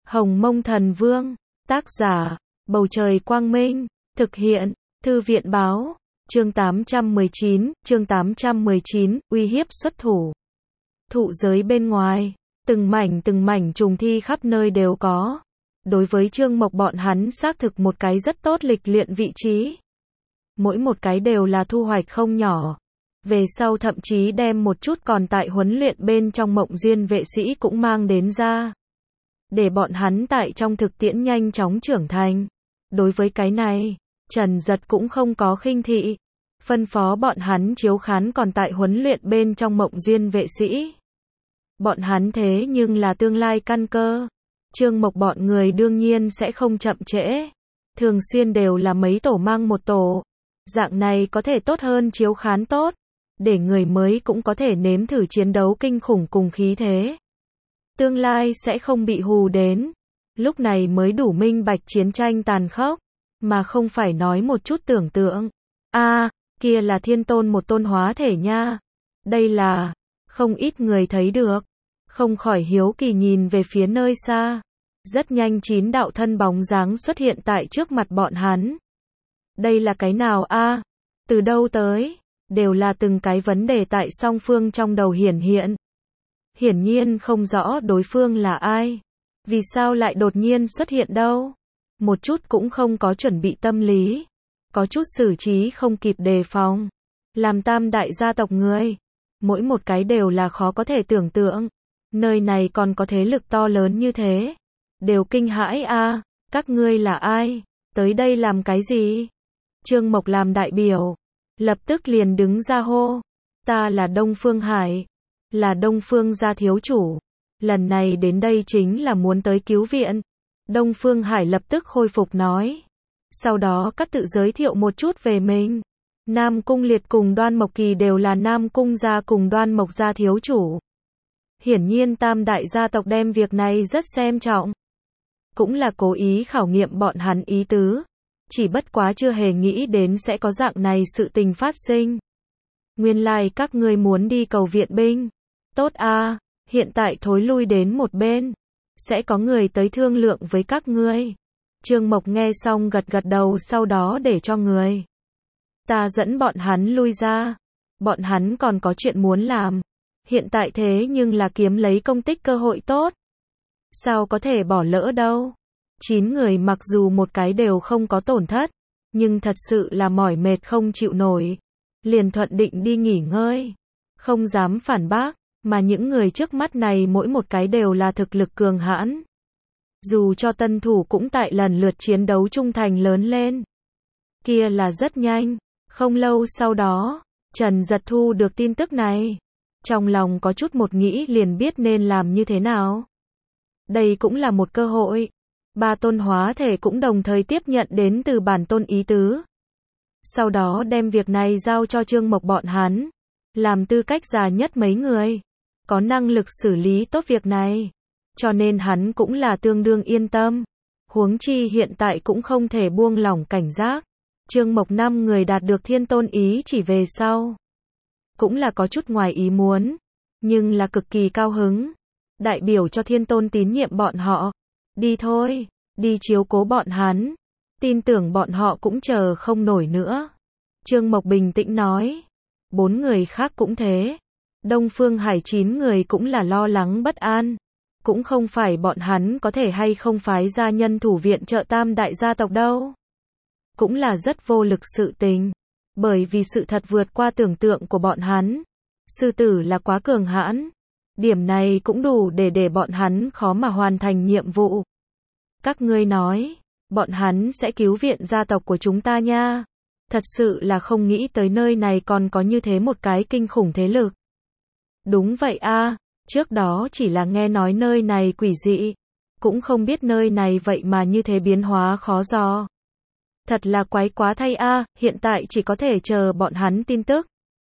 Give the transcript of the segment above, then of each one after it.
Hồng Mông Thần Vương, tác giả, Bầu Trời Quang Minh, thực hiện, Thư viện Báo, chương 819, uy hiếp xuất thủ. Thụ giới bên ngoài, từng mảnh trùng thi khắp nơi đều có. Đối với Trương Mộc bọn hắn xác thực một cái rất tốt lịch luyện vị trí. Mỗi một cái đều là thu hoạch không nhỏ. Về sau thậm chí đem một chút còn tại huấn luyện bên trong Mộng Duyên vệ sĩ cũng mang đến ra. Để bọn hắn tại trong thực tiễn nhanh chóng trưởng thành. Đối với cái này, Trần Giật cũng không có khinh thị. Phân phó bọn hắn chiếu khán còn tại huấn luyện bên trong Mộng Duyên vệ sĩ. Bọn hắn thế nhưng là tương lai căn cơ. Trương Mộc bọn người đương nhiên sẽ không chậm trễ. Thường xuyên đều là mấy tổ mang một tổ. Dạng này có thể tốt hơn chiếu khán tốt. Để người mới cũng có thể nếm thử chiến đấu kinh khủng cùng khí thế. Tương lai sẽ không bị hù đến. Lúc này mới đủ minh bạch chiến tranh tàn khốc. Mà không phải nói một chút tưởng tượng. Kia là thiên tôn một tôn hóa thể nha. Đây là, không ít người thấy được. Không khỏi hiếu kỳ nhìn về phía nơi xa. Rất nhanh 9 đạo thân bóng dáng xuất hiện tại trước mặt bọn hắn. Đây là cái nào Từ đâu tới? Đều là từng cái vấn đề tại song phương trong đầu hiển hiện. Hiển nhiên không rõ đối phương là ai. Vì sao lại đột nhiên xuất hiện đâu? Một chút cũng không có chuẩn bị tâm lý. Có chút xử trí không kịp đề phòng. Làm tam đại gia tộc người. Mỗi một cái đều là khó có thể tưởng tượng. Nơi này còn có thế lực to lớn như thế. Đều kinh hãi các ngươi là ai? Tới đây làm cái gì? Trương Mộc làm đại biểu. Lập tức liền đứng ra hô. Ta là Đông Phương Hải. Là Đông Phương gia thiếu chủ. Lần này đến đây chính là muốn tới cứu viện. Đông Phương Hải lập tức khôi phục nói. Sau đó các tự giới thiệu một chút về mình. Nam Cung Liệt cùng Đoan Mộc Kỳ đều là Nam Cung gia cùng Đoan Mộc gia thiếu chủ. Hiển nhiên tam đại gia tộc đem việc này rất xem trọng. Cũng là cố ý khảo nghiệm bọn hắn ý tứ. Chỉ bất quá chưa hề nghĩ đến sẽ có dạng này sự tình phát sinh. Nguyên lai các ngươi muốn đi cầu viện binh. Tốt hiện tại thối lui đến một bên. Sẽ có người tới thương lượng với các ngươi. Trương Mộc nghe xong gật gật đầu, sau đó để cho người. Ta dẫn bọn hắn lui ra. Bọn hắn còn có chuyện muốn làm. Hiện tại thế nhưng là kiếm lấy công tích cơ hội tốt. Sao có thể bỏ lỡ đâu. 9 người mặc dù một cái đều không có tổn thất. Nhưng thật sự là mỏi mệt không chịu nổi. Liền thuận định đi nghỉ ngơi. Không dám phản bác. Mà những người trước mắt này mỗi một cái đều là thực lực cường hãn. Dù cho tân thủ cũng tại lần lượt chiến đấu trung thành lớn lên. Kia là rất nhanh. Không lâu sau đó, Trần Giật thu được tin tức này. Trong lòng có chút một nghĩ liền biết nên làm như thế nào. Đây cũng là một cơ hội. 3 tôn hóa thể cũng đồng thời tiếp nhận đến từ bản tôn ý tứ. Sau đó đem việc này giao cho Trương Mộc bọn hắn. Làm tư cách già nhất mấy người. Có năng lực xử lý tốt việc này. Cho nên hắn cũng là tương đương yên tâm. Huống chi hiện tại cũng không thể buông lỏng cảnh giác. Trương Mộc 5 người đạt được thiên tôn ý chỉ về sau. Cũng là có chút ngoài ý muốn. Nhưng là cực kỳ cao hứng. Đại biểu cho thiên tôn tín nhiệm bọn họ. Đi thôi, đi chiếu cố bọn hắn. Tin tưởng bọn họ cũng chờ không nổi nữa. Trương Mộc bình tĩnh nói. 4 người khác cũng thế. Đông Phương Hải 9 người cũng là lo lắng bất an. Cũng không phải bọn hắn có thể hay không phái gia nhân thủ viện trợ tam đại gia tộc đâu. Cũng là rất vô lực sự tình. Bởi vì sự thật vượt qua tưởng tượng của bọn hắn. Sư tử là quá cường hãn. Điểm này cũng đủ để bọn hắn khó mà hoàn thành nhiệm vụ. Các ngươi nói, bọn hắn sẽ cứu viện gia tộc của chúng ta nha. Thật sự là không nghĩ tới nơi này còn có như thế một cái kinh khủng thế lực. Đúng vậy trước đó chỉ là nghe nói nơi này quỷ dị. Cũng không biết nơi này vậy mà như thế biến hóa khó dò. Thật là quái quá thay hiện tại chỉ có thể chờ bọn hắn tin tức.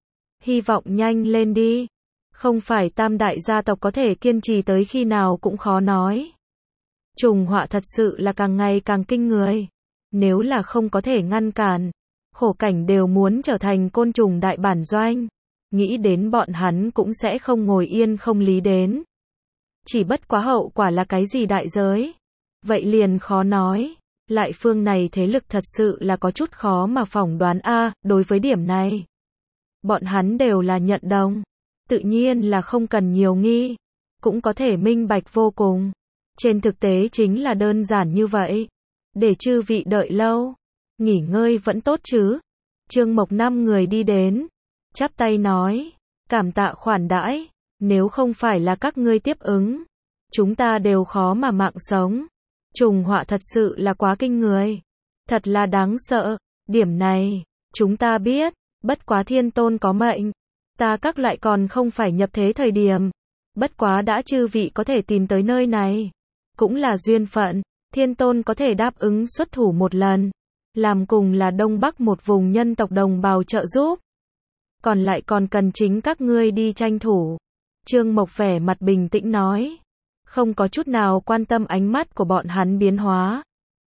Hy vọng nhanh lên đi. Không phải tam đại gia tộc có thể kiên trì tới khi nào cũng khó nói. Trùng họa thật sự là càng ngày càng kinh người. Nếu là không có thể ngăn cản, khổ cảnh đều muốn trở thành côn trùng đại bản doanh. Nghĩ đến bọn hắn cũng sẽ không ngồi yên không lý đến. Chỉ bất quá hậu quả là cái gì đại giới? vậy liền khó nói. Lại phương này thế lực thật sự là có chút khó mà phỏng đoán a, đối với điểm này. Bọn hắn đều là nhận đồng. Tự nhiên là không cần nhiều nghi. Cũng có thể minh bạch vô cùng. Trên thực tế chính là đơn giản như vậy. Để chư vị đợi lâu. Nghỉ ngơi vẫn tốt chứ. Trương Mộc 5 người đi đến. Chắp tay nói. Cảm tạ khoản đãi. Nếu không phải là các ngươi tiếp ứng. Chúng ta đều khó mà mạng sống. Trùng họa thật sự là quá kinh người. Thật là đáng sợ. Điểm này, chúng ta biết. Bất quá thiên tôn có mệnh. Ta các loại còn không phải nhập thế thời điểm. Bất quá đã chư vị có thể tìm tới nơi này. Cũng là duyên phận. Thiên tôn có thể đáp ứng xuất thủ một lần. Làm cùng là Đông Bắc một vùng nhân tộc đồng bào trợ giúp. Còn lại còn cần chính các ngươi đi tranh thủ. Trương Mộc vẻ mặt bình tĩnh nói. Không có chút nào quan tâm ánh mắt của bọn hắn biến hóa.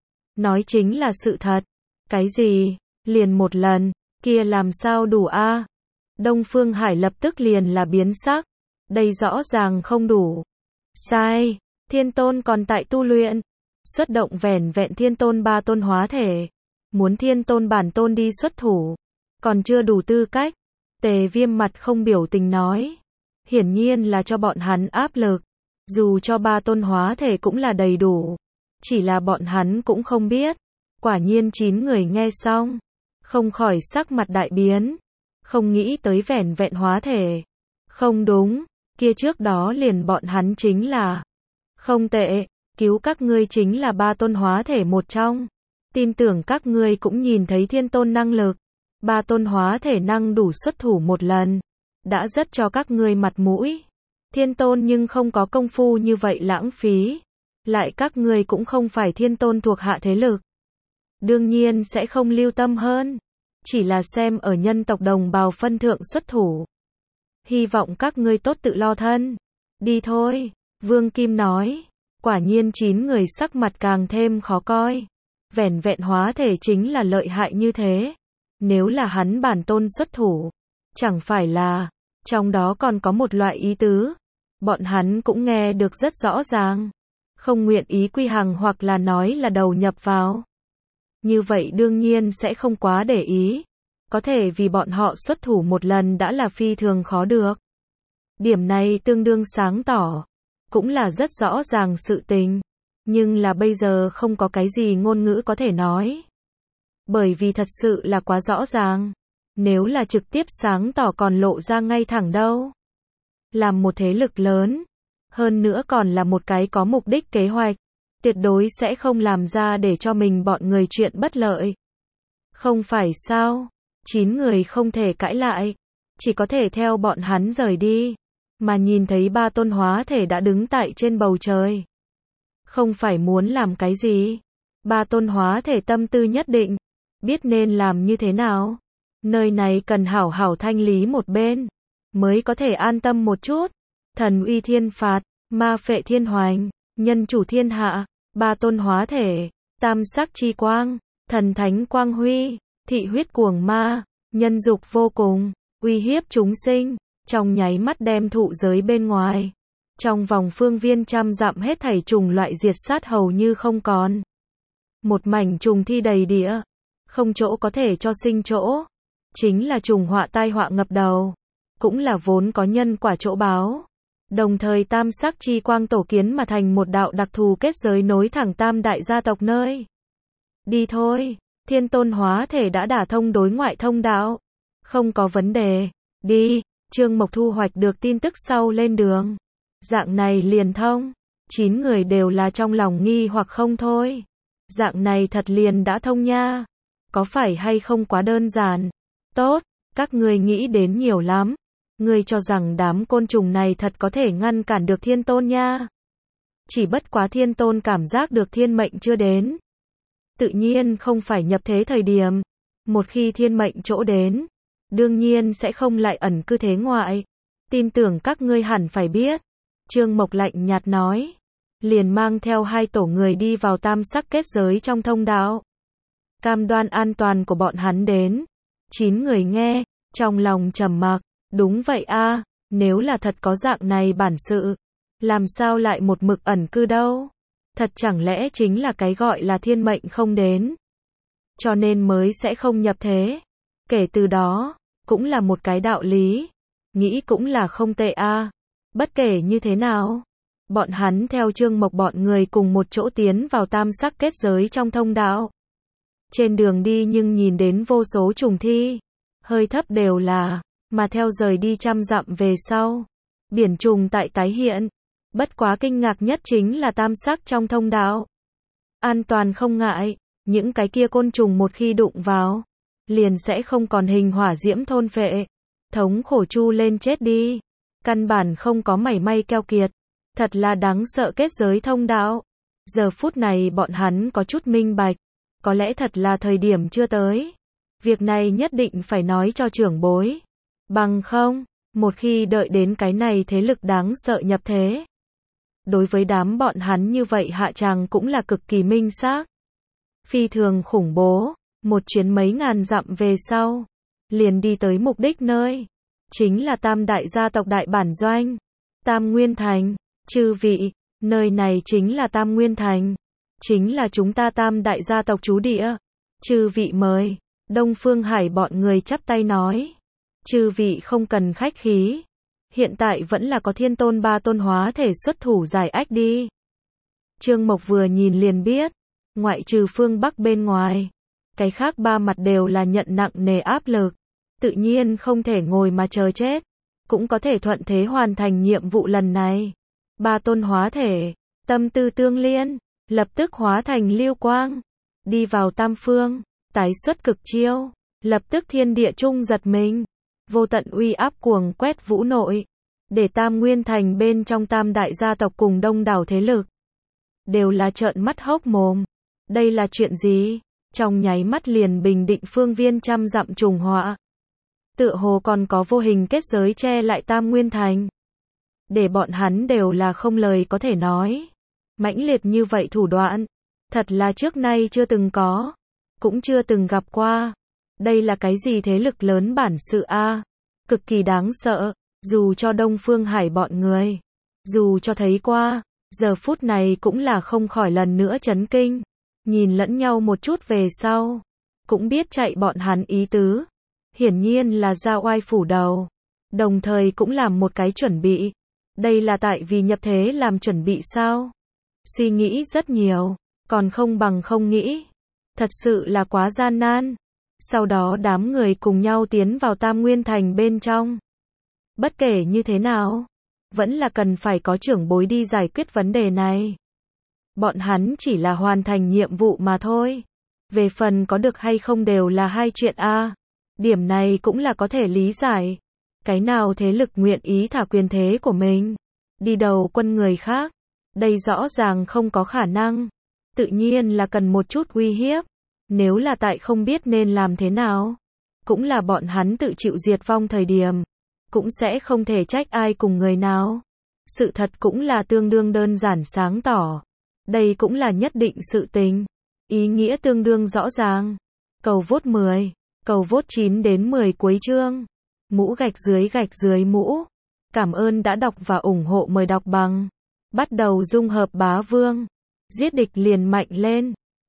Nói chính là sự thật. Cái gì? Liền một lần, kia làm sao đủ a? Đông Phương Hải lập tức liền là biến sắc. Đây rõ ràng không đủ. Sai, thiên tôn còn tại tu luyện. Xuất động vẻn vẹn thiên tôn 3 tôn hóa thể. Muốn thiên tôn bản tôn đi xuất thủ. Còn chưa đủ tư cách. Tề Viêm mặt không biểu tình nói. Hiển nhiên là cho bọn hắn áp lực. Dù cho 3 tôn hóa thể cũng là đầy đủ. Chỉ là bọn hắn cũng không biết. Quả nhiên 9 người nghe xong. Không khỏi sắc mặt đại biến. Không nghĩ tới vẻn vẹn hóa thể. Không đúng. Kia trước đó liền bọn hắn chính là. Không tệ. Cứu các ngươi chính là 3 tôn hóa thể một trong. Tin tưởng các ngươi cũng nhìn thấy thiên tôn năng lực. 3 tôn hóa thể năng đủ xuất thủ một lần. Đã rất cho các ngươi mặt mũi. Thiên tôn nhưng không có công phu như vậy lãng phí. Lại các ngươi cũng không phải thiên tôn thuộc hạ thế lực. Đương nhiên sẽ không lưu tâm hơn. Chỉ là xem ở nhân tộc đồng bào phân thượng xuất thủ. Hy vọng các ngươi tốt tự lo thân. Đi thôi, Vương Kim nói. Quả nhiên 9 người sắc mặt càng thêm khó coi. Vẻn vẹn hóa thể chính là lợi hại như thế. Nếu là hắn bản tôn xuất thủ. Chẳng phải là, trong đó còn có một loại ý tứ. Bọn hắn cũng nghe được rất rõ ràng. Không nguyện ý quy hàng hoặc là nói là đầu nhập vào. Như vậy đương nhiên sẽ không quá để ý. Có thể vì bọn họ xuất thủ một lần đã là phi thường khó được. Điểm này tương đương sáng tỏ. Cũng là rất rõ ràng sự tình. Nhưng là bây giờ không có cái gì ngôn ngữ có thể nói. Bởi vì thật sự là quá rõ ràng. Nếu là trực tiếp sáng tỏ còn lộ ra ngay thẳng đâu. Làm một thế lực lớn. Hơn nữa còn là một cái có mục đích kế hoạch. Tuyệt đối sẽ không làm ra để cho mình bọn người chuyện bất lợi. Không phải sao? 9 người không thể cãi lại. Chỉ có thể theo bọn hắn rời đi. Mà nhìn thấy 3 tôn hóa thể đã đứng tại trên bầu trời. Không phải muốn làm cái gì. 3 tôn hóa thể tâm tư nhất định. Biết nên làm như thế nào. Nơi này cần hảo hảo thanh lý một bên. Mới có thể an tâm một chút. Thần uy thiên phạt. Ma phệ thiên hoành. Nhân chủ thiên hạ. 3 tôn hóa thể. Tam sắc chi quang. Thần thánh quang huy. Thị huyết cuồng ma. Nhân dục vô cùng. Uy hiếp chúng sinh. Trong nháy mắt đem thụ giới bên ngoài. Trong vòng phương viên trăm dặm hết thảy trùng loại diệt sát hầu như không còn. Một mảnh trùng thi đầy địa. Không chỗ có thể cho sinh chỗ. Chính là trùng họa tai họa ngập đầu. Cũng là vốn có nhân quả chỗ báo. Đồng thời tam sắc chi quang tổ kiến mà thành một đạo đặc thù kết giới nối thẳng tam đại gia tộc nơi. Đi thôi, thiên tôn hóa thể đã đả thông đối ngoại thông đạo. Không có vấn đề. Đi, Trương Mộc thu hoạch được tin tức sau lên đường. Dạng này liền thông. 9 người đều là trong lòng nghi hoặc không thôi. Dạng này thật liền đã thông nha. Có phải hay không quá đơn giản? Tốt, các ngươi nghĩ đến nhiều lắm. Ngươi cho rằng đám côn trùng này thật có thể ngăn cản được thiên tôn nha. Chỉ bất quá thiên tôn cảm giác được thiên mệnh chưa đến. Tự nhiên không phải nhập thế thời điểm. Một khi thiên mệnh chỗ đến, đương nhiên sẽ không lại ẩn cư thế ngoại. Tin tưởng các ngươi hẳn phải biết. Trương Mộc lạnh nhạt nói. Liền mang theo 2 tổ người đi vào tam sắc kết giới trong thông đạo. Cam đoan an toàn của bọn hắn đến. 9 người nghe, trong lòng trầm mặc. Đúng vậy a, nếu là thật có dạng này bản sự. Làm sao lại một mực ẩn cư đâu. Thật chẳng lẽ chính là cái gọi là thiên mệnh không đến, cho nên mới sẽ không nhập thế. Kể từ đó, cũng là một cái đạo lý. Nghĩ cũng là không tệ a. Bất kể như thế nào, bọn hắn theo Trương Mộc bọn người cùng một chỗ tiến vào tam sắc kết giới trong thông đạo. Trên đường đi nhưng nhìn đến vô số trùng thi, hơi thấp đều là, mà theo rời đi trăm dặm về sau, biển trùng tại tái hiện. Bất quá kinh ngạc nhất chính là tam sắc trong thông đạo. An toàn không ngại, những cái kia côn trùng một khi đụng vào, liền sẽ không còn hình hỏa diễm thôn phệ. Thống khổ chu lên chết đi. Căn bản không có mảy may keo kiệt. Thật là đáng sợ kết giới thông đạo. Giờ phút này bọn hắn có chút minh bạch. Có lẽ thật là thời điểm chưa tới. Việc này nhất định phải nói cho trưởng bối. Bằng không, một khi đợi đến cái này thế lực đáng sợ nhập thế. Đối với đám bọn hắn như vậy hạ tràng cũng là cực kỳ minh xác. Phi thường khủng bố. Một chuyến mấy ngàn dặm về sau, liền đi tới mục đích nơi. Chính là Tam đại gia tộc đại bản doanh. Tam Nguyên Thành. Chư vị, nơi này chính là Tam Nguyên Thành. Chính là chúng ta Tam đại gia tộc trú địa. Chư vị mời. Đông Phương Hải bọn người chắp tay nói. Chư vị không cần khách khí. Hiện tại vẫn là có Thiên Tôn ba tôn hóa thể xuất thủ giải ách đi. Trương Mộc vừa nhìn liền biết. Ngoại trừ phương Bắc bên ngoài, cái khác ba mặt đều là nhận nặng nề áp lực. Tự nhiên không thể ngồi mà chờ chết. Cũng có thể thuận thế hoàn thành nhiệm vụ lần này. Ba tôn hóa thể, tâm tư tương liên, lập tức hóa thành lưu quang. Đi vào tam phương, tái xuất cực chiêu. Lập tức thiên địa trung giật mình. Vô tận uy áp cuồng quét vũ nội. Để Tam Nguyên Thành bên trong tam đại gia tộc cùng đông đảo thế lực. Đều là trợn mắt hốc mồm. Đây là chuyện gì? Trong nháy mắt liền bình định phương viên trăm dặm trùng họa. Tựa hồ còn có vô hình kết giới che lại Tam Nguyên Thành. Để bọn hắn đều là không lời có thể nói. Mãnh liệt như vậy thủ đoạn. Thật là trước nay chưa từng có. Cũng chưa từng gặp qua. Đây là cái gì thế lực lớn bản sự a? Cực kỳ đáng sợ. Dù cho Đông Phương Hải bọn người. Dù cho thấy qua. Giờ phút này cũng là không khỏi lần nữa chấn kinh. Nhìn lẫn nhau một chút về sau. Cũng biết chạy bọn hắn ý tứ. Hiển nhiên là ra oai phủ đầu. Đồng thời cũng làm một cái chuẩn bị. Đây là tại vì nhập thế làm chuẩn bị sao? Suy nghĩ rất nhiều. Còn không bằng không nghĩ. Thật sự là quá gian nan. Sau đó đám người cùng nhau tiến vào Tam Nguyên Thành bên trong. Bất kể như thế nào, vẫn là cần phải có trưởng bối đi giải quyết vấn đề này. Bọn hắn chỉ là hoàn thành nhiệm vụ mà thôi. Về phần có được hay không đều là hai chuyện a. Điểm này cũng là có thể lý giải. Cái nào thế lực nguyện ý thả quyền thế của mình đi đầu quân người khác. Đây rõ ràng không có khả năng. Tự nhiên là cần một chút uy hiếp. Nếu là tại không biết nên làm thế nào, cũng là bọn hắn tự chịu diệt vong thời điểm. Cũng sẽ không thể trách ai cùng người nào. Sự thật cũng là tương đương đơn giản sáng tỏ. Đây cũng là nhất định sự tình. Ý nghĩa tương đương rõ ràng. Cầu vote 10. Cầu vote 9 đến 10 cuối chương. Mũ gạch dưới mũ. Cảm ơn đã đọc và ủng hộ, mời đọc bằng. Bắt đầu dung hợp bá vương. Giết địch liền mạnh lên.